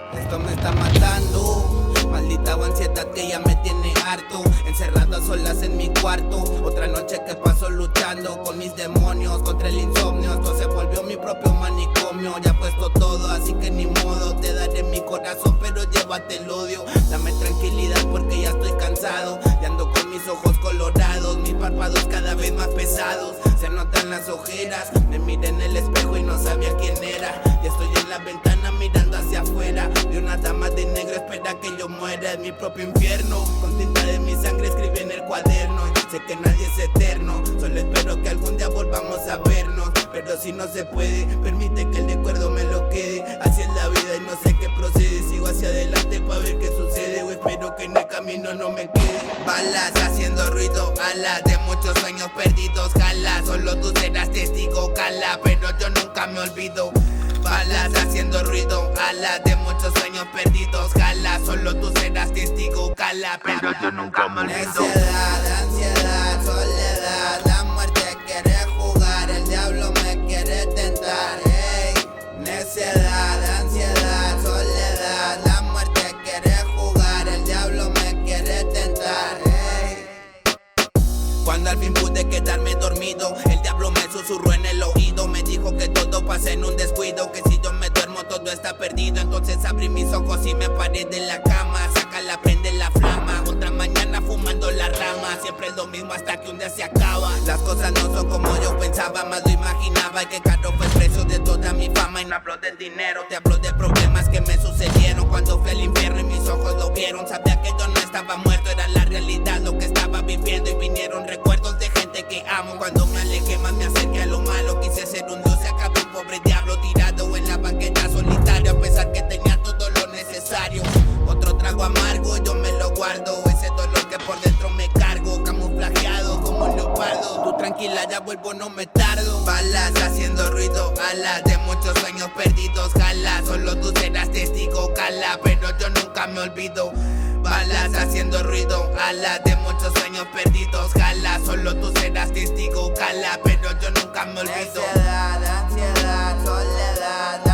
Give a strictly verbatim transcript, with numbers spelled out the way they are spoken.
Esto me está matando, maldita ansiedad que ya me tiene harto. Encerrado a solas en mi cuarto, otra noche que paso luchando con mis demonios, contra el insomnio. Esto se volvió mi propio manicomio. Ya he puesto todo, así que ni modo. Te daré mi corazón, pero llévate el odio. Dame tranquilidad porque ya estoy cansado. Y ando con mis ojos colorados, mis párpados cada vez más pesados. Se notan las ojeras, me miré en el espejo y no sabía quién era. Y estoy en la ventana mirando hacia afuera. De una dama de negro espera que yo muera. Es mi propio infierno, con tinta de mi sangre escribí en el cuaderno. Y sé que nadie es eterno, solo espero que algún día volvamos a vernos. Pero si no se puede, permite que el recuerdo me lo quede. Así es la vida y no sé qué procede. Sigo hacia adelante para ver qué sucede, o espero que en el camino no me quede. Balas haciendo ruido, alas de muchos sueños perdidos. Jala, solo tú serás testigo, cala, pero yo nunca me olvido. Balas haciendo ruido, alas de muchos sueños perdidos. Jala, solo tú serás testigo, cala, pero yo nunca me olvido. Ansiedad, ansiedad, soledad, la muerte quiere jugar, el diablo me quiere tentar. Hey, necedad, ansiedad, soledad, la muerte quiere jugar, el diablo me quiere tentar. Hey. Cuando al fin pude quedarme dormido, el diablo me susurró en el oído. Me dijo que todo pasa en un descuido, que si yo me duermo todo está perdido. Entonces abrí mis ojos y me paré de la cama. Sácala, prende la flama, otra mañana fumando la rama. Siempre es lo mismo hasta que un día se acaba. Las cosas no son como yo pensaba, más lo imaginaba. Y que caro fue el precio de toda mi fama. Y no hablo del dinero, te hablo de problemas que me sucedieron cuando fui al infierno y mis ojos lo vieron. Sabía que yo no estaba muerto, era la realidad lo que estaba viviendo. Y vinieron recuerdos de gente que amo. Cuando me alejé más me acerqué a lo malo. Quise ser un dios y acabé un pobre diablo tirado en la banqueta solitario, a pesar que tenía todo lo necesario. Otro trago amargo yo me lo guardo, ese dolor que por dentro me cargo, camuflajeado como un leopardo. Tú tranquila, ya vuelvo, no me tardo. Balas haciendo ruido, alas de muchos sueños perdidos. Jala, solo tú serás testigo, cala, pero yo nunca me olvido. Balas haciendo ruido, alas de muchos sueños perdidos. Jala, solo tú serás testigo, cala, pero yo nunca me olvido. Ansiedad, ansiedad, soledad.